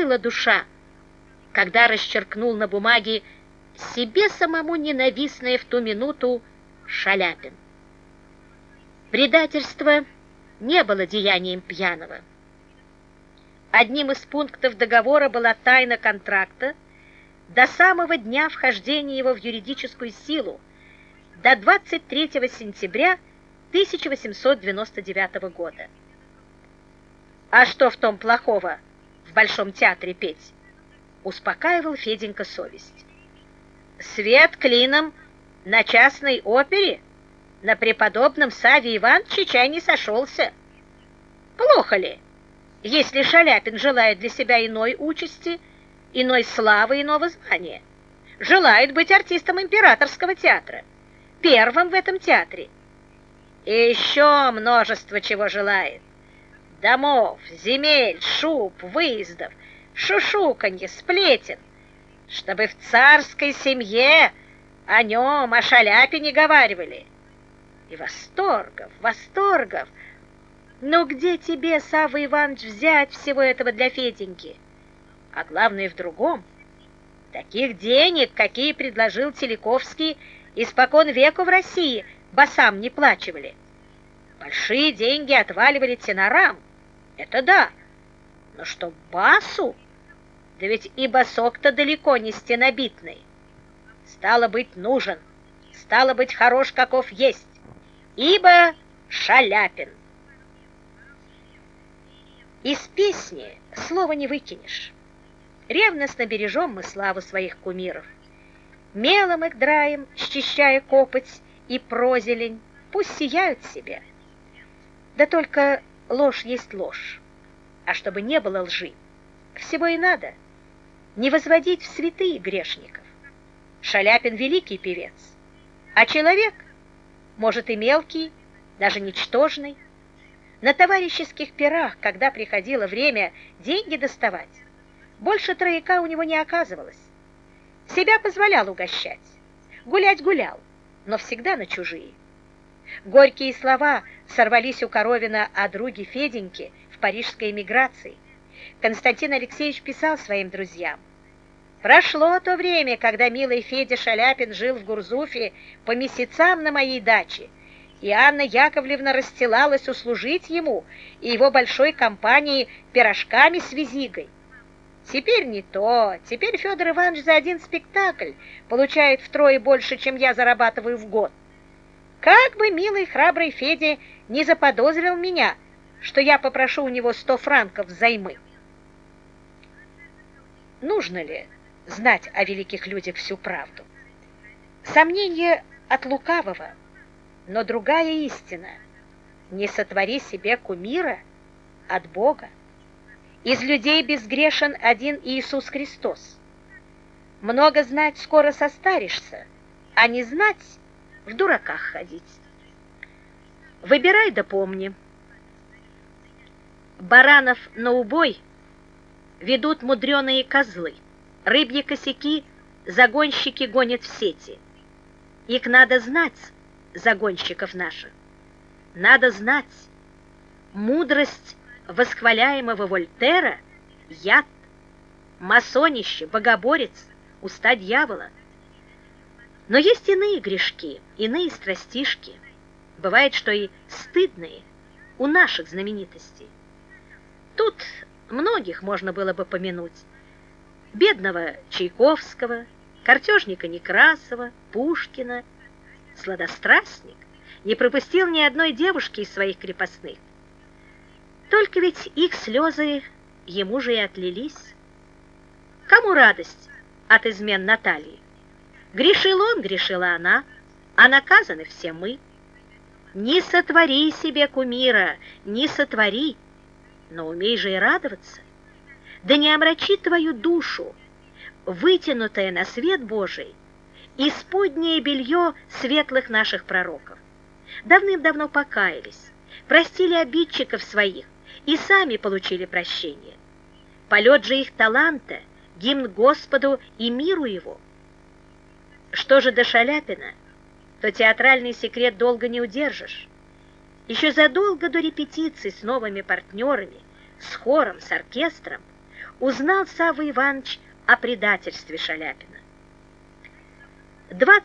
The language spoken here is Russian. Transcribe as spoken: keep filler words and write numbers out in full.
ныла душа, когда расчеркнул на бумаге себе самому ненавистное в ту минуту Шаляпин. Предательство не было деянием пьяного. Одним из пунктов договора была тайна контракта до самого дня вхождения его в юридическую силу, до двадцать третьего сентября тысяча восемьсот девяносто девятого года. А что в том плохого в Большом театре петь? Успокаивал Феденька совесть. Свет клином на частной опере на преподобном Саве Ивановиче чай не сошелся. Плохо ли, если Шаляпин желает для себя иной участи, иной славы, иного звания? Желает быть артистом императорского театра, первым в этом театре. И еще множество чего желает. Домов, земель, шуб, выездов, шушуканье, сплетен, чтобы в царской семье о нем, о Шаляпине говаривали. И восторгов, восторгов. Но где тебе, Савва Иванович, взять всего этого для Феденьки? А главное в другом. Таких денег, какие предложил Теляковский, испокон веку в России басам не плачивали. Большие деньги отваливали тенорам, это да. Но что басу? Да ведь и басок-то далеко не стенобитный. Стало быть, нужен, стало быть, хорош, каков есть, ибо Шаляпин. Из песни слова не выкинешь. Ревностно бережем мы славу своих кумиров. Мелом их драем, счищая копоть и прозелень, пусть сияют себе. Да только ложь есть ложь, а чтобы не было лжи, всего и надо не возводить в святые грешников. Шаляпин великий певец, а человек, может, и мелкий, даже ничтожный. На товарищеских пирах, когда приходило время деньги доставать, больше трояка у него не оказывалось. Себя позволял угощать, гулять гулял, но всегда на чужие. Горькие слова сорвались у Коровина о друге Феденьке в парижской эмиграции. Константин Алексеевич писал своим друзьям: «Прошло то время, когда милый Федя Шаляпин жил в Гурзуфе по месяцам на моей даче, и Анна Яковлевна расстилалась услужить ему и его большой компании пирожками с визигой. Теперь не то. Теперь Федор Иванович за один спектакль получает втрое больше, чем я зарабатываю в год. Как бы милый храбрый Федя не заподозрил меня, что я попрошу у него сто франков взаймы». Нужно ли знать о великих людях всю правду? Сомнение от лукавого, но другая истина: не сотвори себе кумира от Бога. Из людей безгрешен один Иисус Христос. Много знать скоро состаришься, а не знать в дураках ходить. Выбирай да помни. Баранов на убой ведут мудреные козлы, рыбьи косяки загонщики гонят в сети. Их надо знать, загонщиков наших. Надо знать, мудрость восхваляемого Вольтера — яд, масонище, богоборец, уста дьявола. Но есть иные грешки, иные страстишки. Бывает, что и стыдные у наших знаменитостей. Тут многих можно было бы помянуть: бедного Чайковского, картежника Некрасова, Пушкина. Сладострастник не пропустил ни одной девушки из своих крепостных. Только ведь их слезы ему же и отлились. Кому радость от измен Натальи? Грешил он, грешила она, а наказаны все мы. Не сотвори себе кумира, не сотвори, но умей же и радоваться. Да не омрачи твою душу вытянутое на свет Божий исподнее белье светлых наших пророков. Давным-давно покаялись, простили обидчиков своих и сами получили прощение. Полет же их таланта — гимн Господу и миру его. Что же до Шаляпина, то театральный секрет долго не удержишь. Еще задолго до репетиций с новыми партнерами, с хором, с оркестром, узнал Савва Иванович о предательстве Шаляпина.